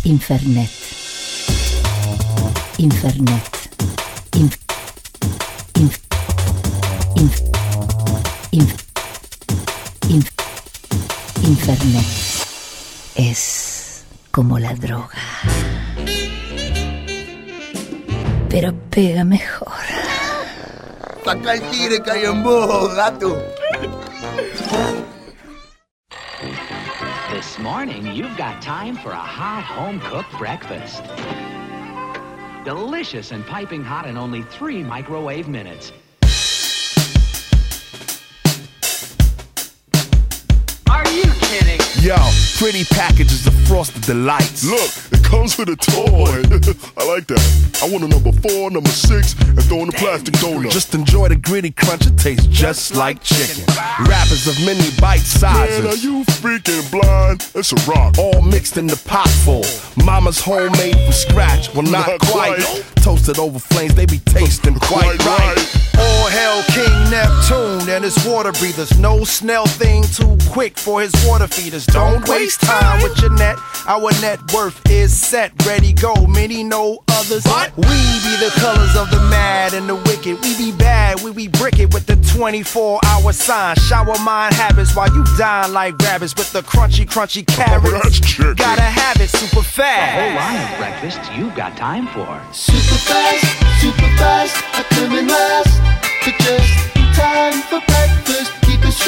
Infernet. Infernet. Infernet es como la droga, pero pega mejor. Saca el tigre que hay en vos, gato. This morning, you've got time for a hot home-cooked breakfast. Delicious and piping hot in only 3 microwave minutes. Are you kidding? Yo, pretty packages of Frosted Delights. Look, it comes with a toy. I like that. I want a number 4, number 6, and throw in the plastic donut. Just enjoy the gritty crunch, it tastes just like chicken. Wrappers of many bite sizes. Man, are you freaking blind? It's a rock. All mixed in the pot full. Mama's homemade from scratch. Well, not quite. Toasted over flames, they be tasting quite right. All hail King Neptune and his water breathers. No snail thing too quick for his water feeders. Don't waste time with your net. Our net worth is set, ready, go. Many know others. What? We be the colors of the mad and the wicked. We be bad, we be brick it with the 24-hour sign. Shower mind habits while you dine like rabbits with the crunchy carrots. Oh, that's chicken. Gotta have it super fast. A whole line of breakfast you've got time for. Super fast, I come in last. But just in time for breakfast. Keep it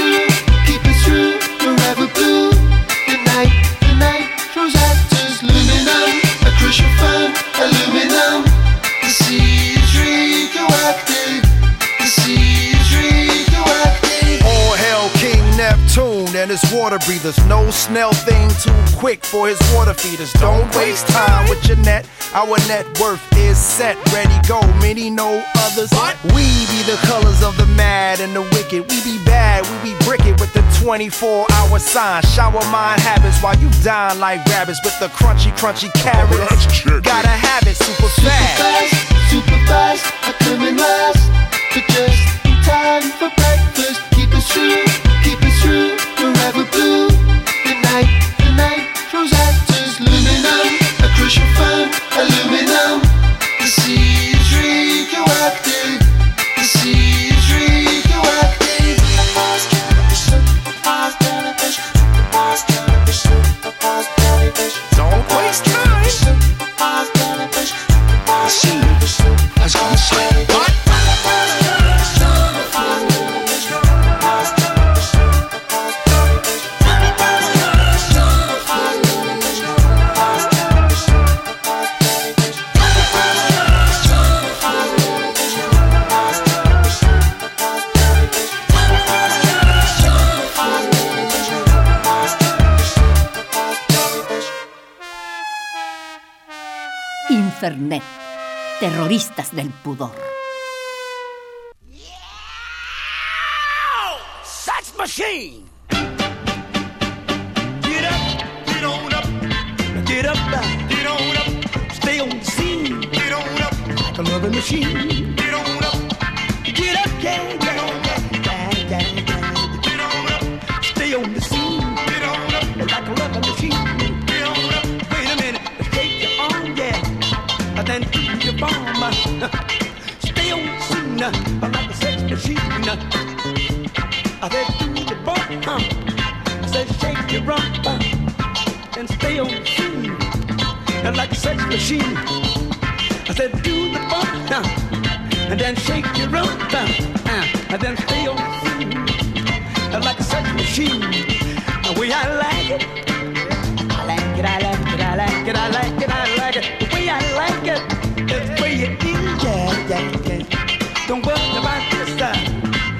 true, forever blue. The night throws actors, luminum. A crucial fun, aluminum. The sea is radioactive. The sea is radioactive. All hail King Neptune and his water breathers. No snail thing too quick for his water feeders. Don't waste time with your net. Our net worth is set, ready, go. Many know others. What? We be the colors of the mad and the wicked. We be bad, we be brick it with the 24-hour sign. Shower mind habits while you dine like rabbits with the crunchy carrots. Oh, that's chicken. Gotta have it super fast. Super fast, I come in last. But just in time for breakfast. Keep it true, forever blue. The night throws actors, luminum. A crucial fun, aluminum. The sea is radioactive. The sea is radioactive. Don't waste time. See, I was gonna say, what? Infernet. Terroristas del pudor. Sex machine. Get up, get on up, get up, get on up, stay on the scene, get on up, like a loving machine, get on up, get up, yeah, get on up, get on up, stay on the scene, get on up, like a loving machine, get on up, wait a minute, shake your arm, yeah, then do your bomb, stay on the scene, like a sex machine. I said do the bump, I said shake your rump, and stay on the scene, like a sex machine. I said do the bump, and then shake your rump, and then stay on the scene, like a sex machine. The way I like it, I like it, I like it, I like it, I like it, I like it. The way I like it, that's the way it is, yeah. Don't worry about this stuff.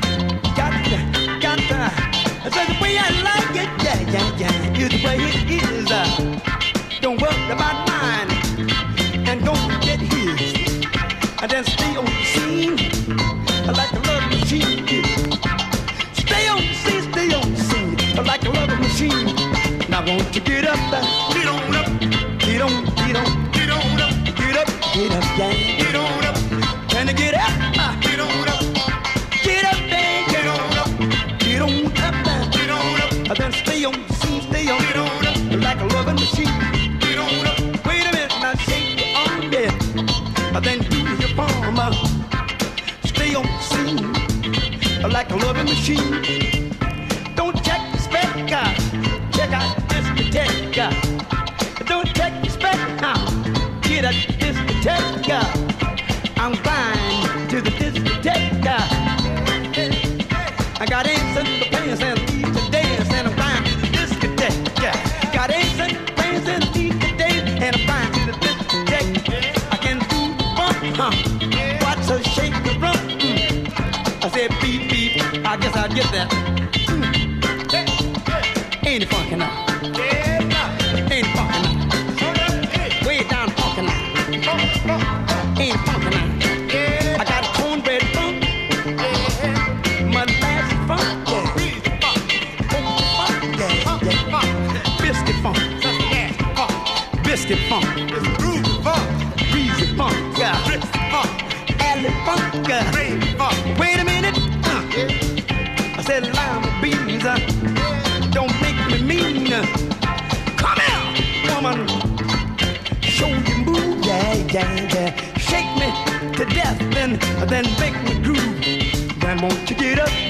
I said the way I like it, yeah, is the way it is. Don't worry about mine, and don't forget his. And then stay on the scene, like a love machine. Stay on the scene, I get that. Ain't it funky now? Ain't it funky now? Way down funky now. Ain't it funky now? I got cornbread funk, molasses funk, biscuit funk, biscuit funk, breezy funk, alley funk. Wait a minute, I said lima beans don't make me mean. Come here, woman, show you move, yeah. Shake me to death, then make me groove. Then won't you get up,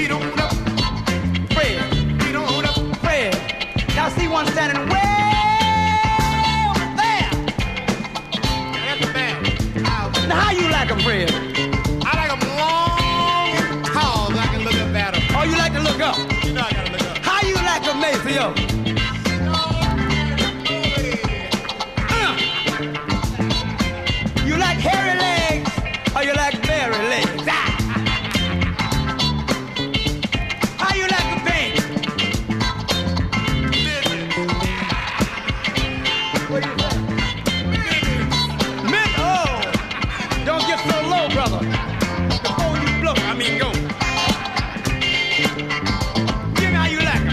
Fred, Fred. Now see one standing way over there. That's the man. Now how you like 'em, Fred? I like them long and tall so I can look up at them. Oh, you like to look up? You know I gotta look up. How you like 'em, Maceo? You like hairy legs or you like berry legs? How you like 'em, pink? What do you say? Mint? Oh, don't get so low, brother. Before you blow, go. Give me how you like 'em.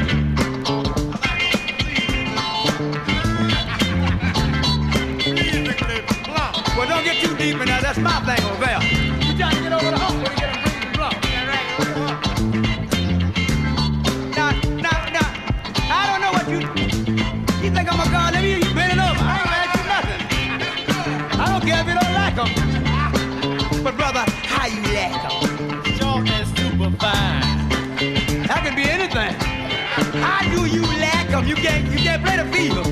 Well, don't get too deep in there. That's my thing over there. You trying to get over the hump when you get them breathing blow. Now, I don't know what you think I'm a god. Let me hear you bending over. I ain't ask you nothing. I don't care if you don't like 'em. But brother, how you like 'em? Short and super fine. That can be anything. How do you like 'em? You can't play the field.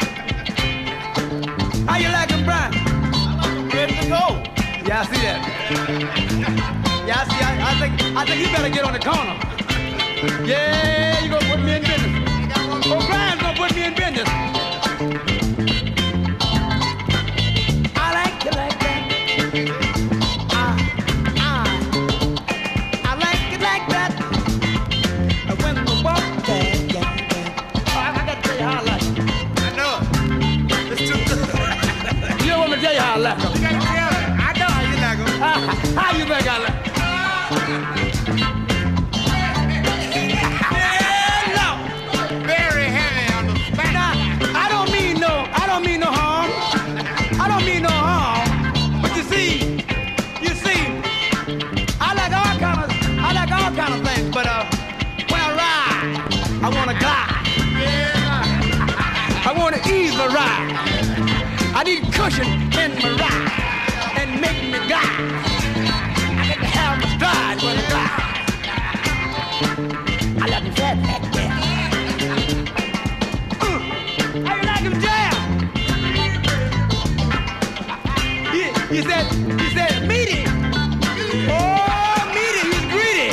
How you like 'em, Brian? Ready to go. Yeah, I see that. Yeah, I see. I think you better get on the corner. Yeah, you gonna put me in business. Oh, Brian's gonna put me in business. I like you like that. I like it like that. When the walk, yeah. Oh, I gotta tell you how I like it. I know it. It's too good. You don't want me to tell you how I like 'em. You gotta tell me. I know how you like 'em. How you think I like 'em? Very heavy on the back. Now, I don't mean no harm. I don't mean no harm. But you see, I like all kind of things. But when I ride, I wanna glide. I wanna ease the ride. I need cushion in my ride and make me glide. I got to have my stride when I glide. I like the fat back there. How you like him jam? He said, meaty. Oh, meaty, he's greedy.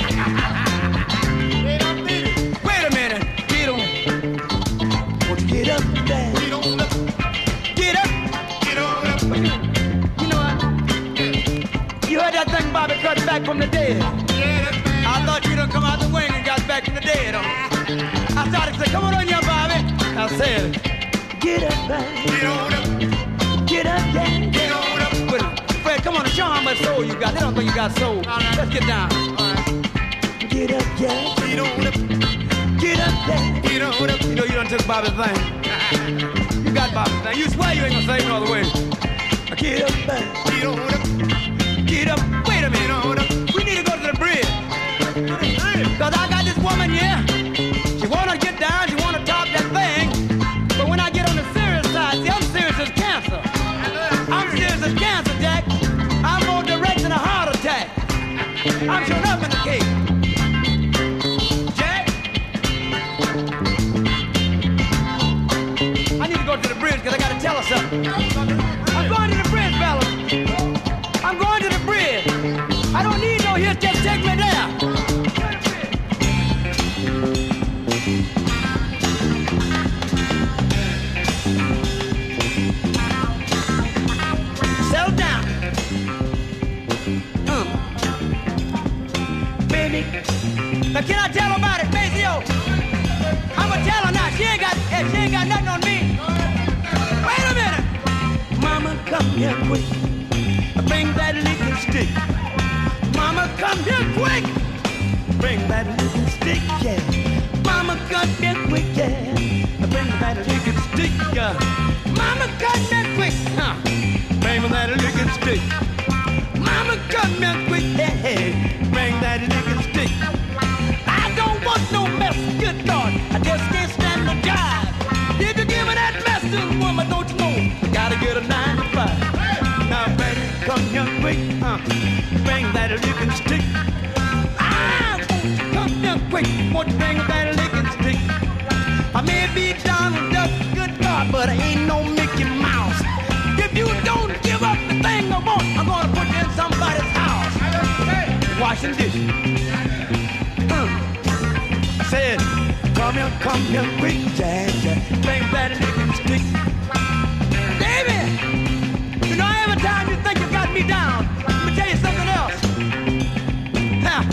Wait a minute, get on. Won't you get up there? Get up. You know what? You heard that thing Bobby cut back from the dead. I thought you done come out the wing and got back from the dead. I started to say, come on young Bobby. I said, get up, man. Get up, yeah. Get on up. But Fred, come on, show how much soul you got. They don't think you got soul. Right. Let's get down. Get up, yeah. Get up, yeah. You know you done took Bobby's thing. You got Bobby's thing. You swear you ain't gonna say no other way. Get up, man. Get up. Wait a minute. We need to go to the bridge. Cause I got this woman here. She wanna get down. She wanna talk that thing. But when I get on the serious side, see, I'm serious as cancer. I'm serious as cancer, Jack. I'm more direct than a heart attack. I'm showing up in the cake. Jack, I need to go to the bridge because I got to tell her something. I'm going to the bridge, fellas. I'm going to the bridge. I don't need no here, just take me there. Settle down. Baby, Now can I tell her about it, Maceo? I'ma tell her now. She ain't got nothing on me. Wait a minute. Mama, come here quick. Bring that licking stick. Mama, come here quick. Bring that licking stick, yeah. Mama, come here quick, yeah. Bring that licking stick, yeah. Mama, come here quick, huh? Bring that licking stick. Mama, come here quick, yeah. Bring that licking stick. I don't want no mess, good Lord. I just can't stand the jive. If you give me that mess to the woman, don't you know? I gotta get a 9 to 5. Now, baby, come here quick, huh? Bring that licking stick. I want you come here quick. Won't you bring that licking stick? I may be Donald Duck, good God, but I ain't no Mickey Mouse. If you don't give up the thing I want, I'm gonna put you in somebody's house. Washing dishes. I said, come here quick, Jack. Bring that licking stick. Baby! You know, every time you think you got me down, let me tell you something else. Huh.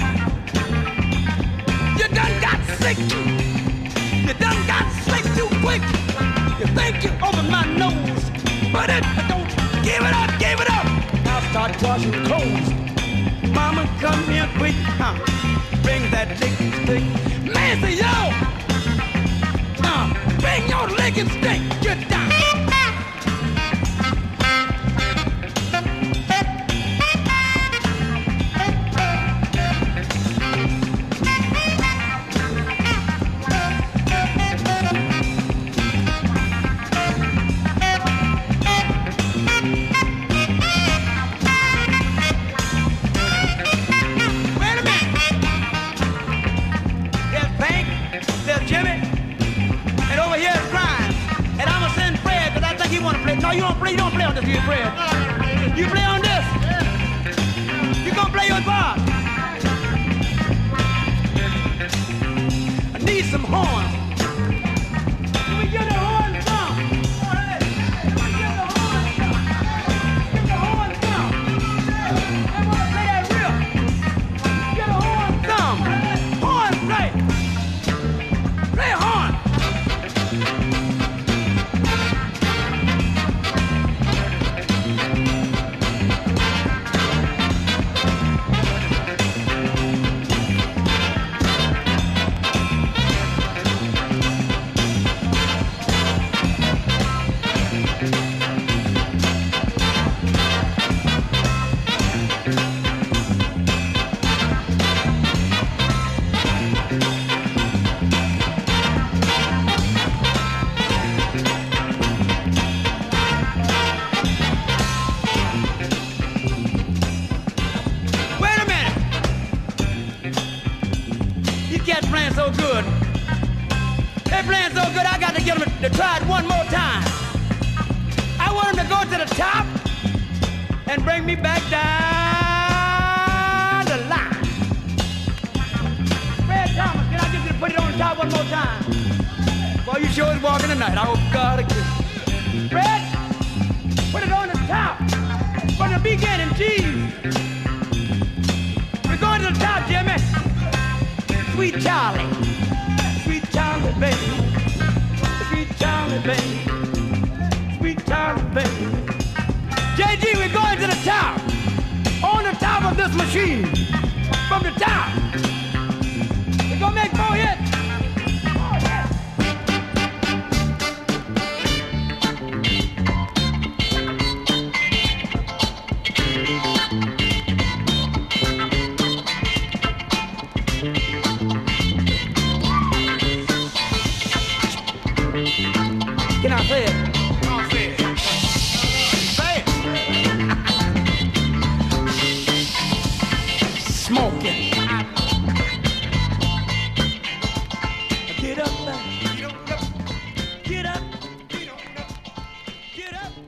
You done got sick. You done got sick too quick. You think you open my nose, but don't give it up, give it up. I'll start washing clothes. Mama, come here quick, huh? Bring that licking stick. Man, say yo! Bring your licking stick. Get down. No, you don't play on this, you play. You play on this. You gonna play your part. I need some horns. Let me get the horns down. Get the horns down. Get the horns down. I wanna play that real. Get the horns down. Horns play. Play a horn. So good. They're playing so good, I got to get them to try it one more time. I want them to go to the top and bring me back down the line. Fred Thomas, can I get you to put it on the top one more time? Boy, you sure is walking tonight. I hope God will kiss you. Fred, put it on the top. From the beginning, geez. We're going to the top, Jimmy. Sweet Charlie, baby. Sweet Charlie, baby. Sweet Charlie, baby. JG, we're going to the top. On the top of this machine. From the top. We're going to make more hits. Can I say it? I'll say it. Say it. Smoking. Get up, get up, get up, get up.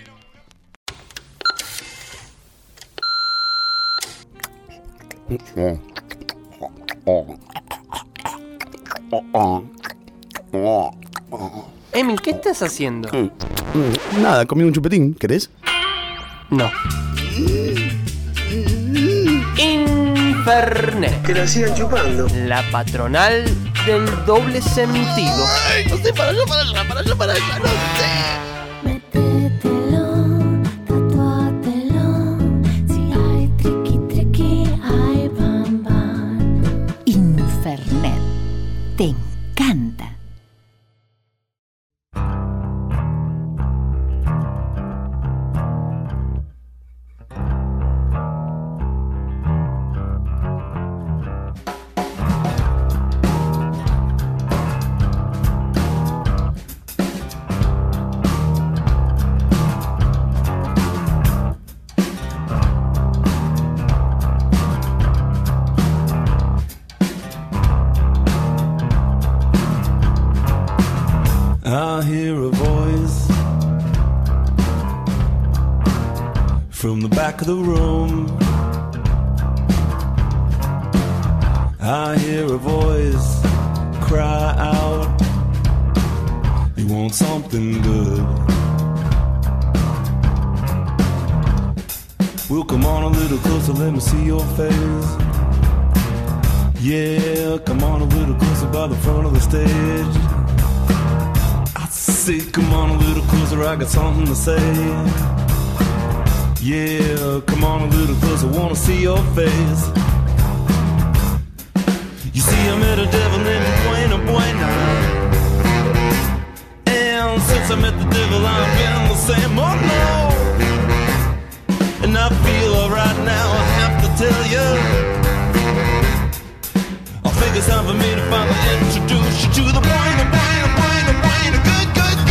Emil, ¿qué estás haciendo? Nada, comí un chupetín, ¿querés? No. Infernet. Infernet. Que la sigan chupando. La patronal del doble sentido. Ay, no sé, para allá, no sé. Infernet. Te encanta. I hear a voice from the back of the room. I hear a voice cry out, you want something good. Well, come on a little closer, let me see your face. Yeah, come on a little closer by the front of the stage. Say, come on a little closer, I got something to say. Yeah, come on a little closer, wanna see your face. You see, I met a devil named Buena Buena, and since I met the devil, I've been the same. Oh no, and I feel alright now, I have to tell you. I think it's time for me to finally introduce you to the Buena Buena Buena Buena good.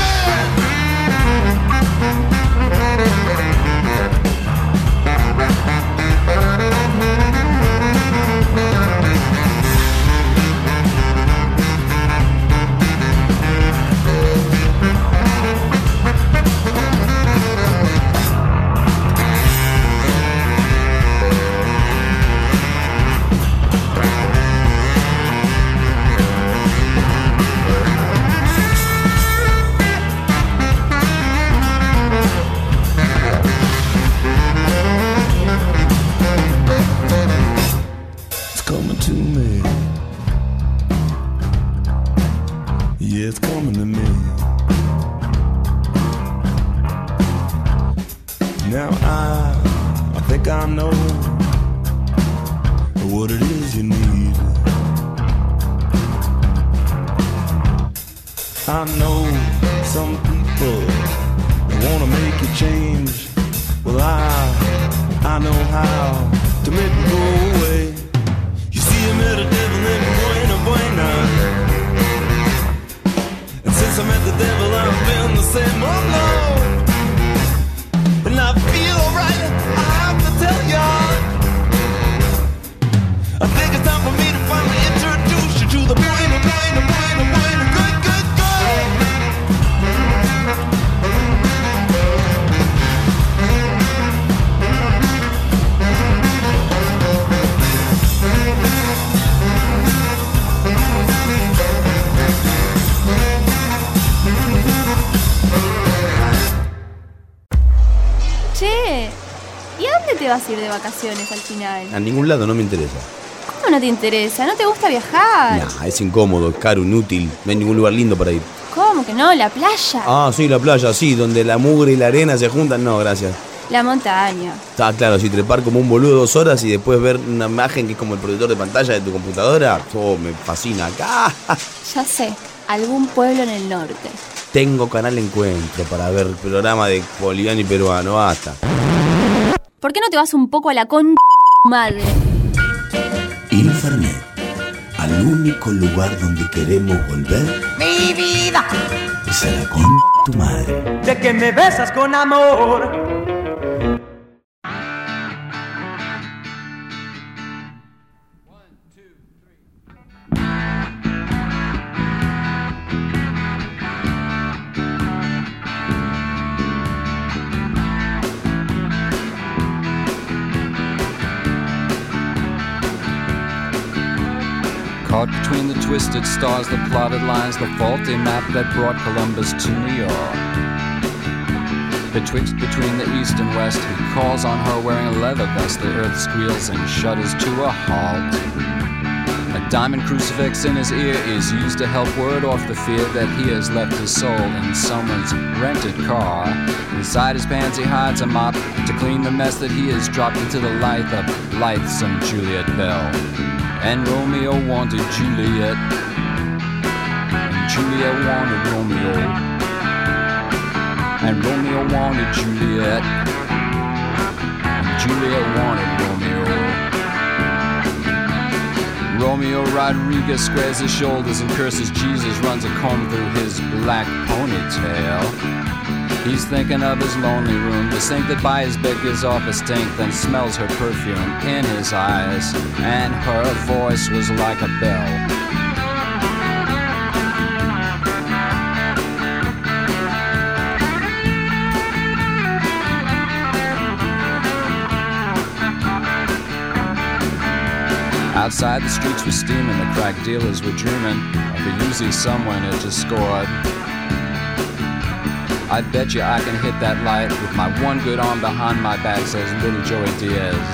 It's coming to me. Now I think I know what it is you need. I know some people wanna make you change. Well, I know how to make it go away. You see, I met a devil named Buena Buena. Since I met the devil, I've been the same, oh no. And I feel alright, I have to tell ya. I think it's time for me to finally introduce you to the Buena, Buena, Buena, Buena, good, good, Che, ¿y a dónde te vas a ir de vacaciones al final? A ningún lado, no me interesa. ¿Cómo no te interesa? ¿No te gusta viajar? Nah, es incómodo, es caro, inútil. No hay ningún lugar lindo para ir. ¿Cómo que no? ¿La playa? Ah, sí, la playa, sí, donde la mugre y la arena se juntan. No, gracias. La montaña. Está claro, si trepar como un boludo 2 horas y después ver una imagen que es como el proyector de pantalla de tu computadora, me fascina. ¡Ah! Ya sé, algún pueblo en el norte. Tengo canal Encuentro para ver programa de boliviano y peruano, basta. ¿Por qué no te vas un poco a la madre? Infernet, al único lugar donde queremos volver. ¡Mi vida! Es a la tu madre. De que me besas con amor. Caught between the twisted stars, the plotted lines, the faulty map that brought Columbus to New York. Betwixt between the east and west, he calls on her wearing a leather vest. The earth squeals and shudders to a halt. A diamond crucifix in his ear is used to help ward off the fear that he has left his soul in someone's rented car. Inside his pants he hides a mop to clean the mess that he has dropped into the life of blithesome Juliet Bell. And Romeo wanted Juliet, and Juliet wanted Romeo, and Romeo wanted Juliet, and Juliet wanted Romeo. Romeo Rodriguez squares his shoulders and curses Jesus, runs a comb through his black ponytail. He's thinking of his lonely room, the sink that by his bed gives off a stink, then smells her perfume in his eyes, and her voice was like a bell. Outside the streets were steaming, the crack dealers were dreaming of a Uzi someone had just scored. I bet you I can hit that light with my one good arm behind my back, says little Joey Diaz.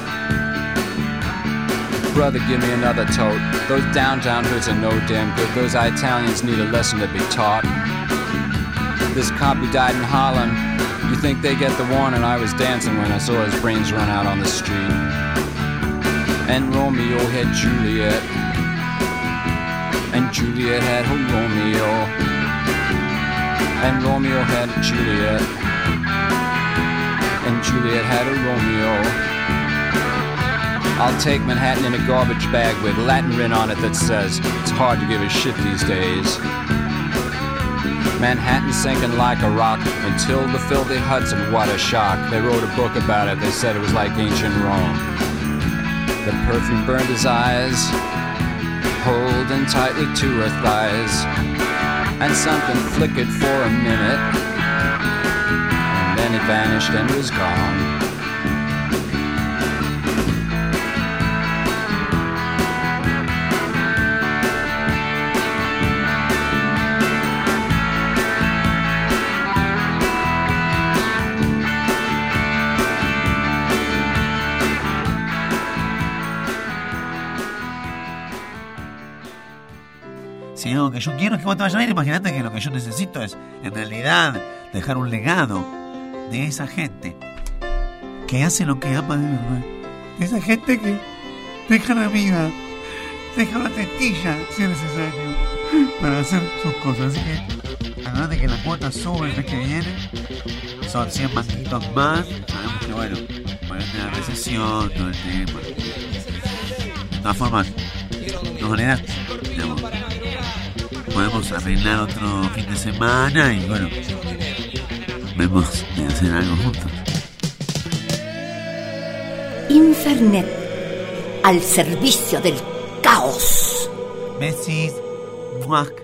Brother, give me another tote. Those downtown hoods are no damn good. Those Italians need a lesson to be taught. This cop who died in Harlem, you think they get the warning? I was dancing when I saw his brains run out on the street. And Romeo had Juliet, and Juliet had her Romeo, and Romeo had Juliet, and Juliet had a Romeo. I'll take Manhattan in a garbage bag with Latin written on it that says it's hard to give a shit these days. Manhattan's sinking like a rock until the filthy Hudson, what a shock. They wrote a book about it, they said it was like ancient Rome. The perfume burned his eyes, holding tightly to her thighs, and something flickered for a minute, and then it vanished and was gone. Si lo que yo quiero es que vos te vayas a ir, imagínate que lo que yo necesito es, en realidad, dejar un legado de esa gente que hace lo que ama de verdad. De esa gente que deja la vida, deja una testilla, si es necesario, para hacer sus cosas. Así que, además de que la cuota sube el mes que viene, son 100 manguitos más. Sabemos que, bueno, por el tema de la recesión, todo el tema. De todas formas, de todas maneras, digamos, podemos arreglar otro fin de semana y bueno, vemos de hacer algo juntos. Infernet, al servicio del caos. Besis, muac.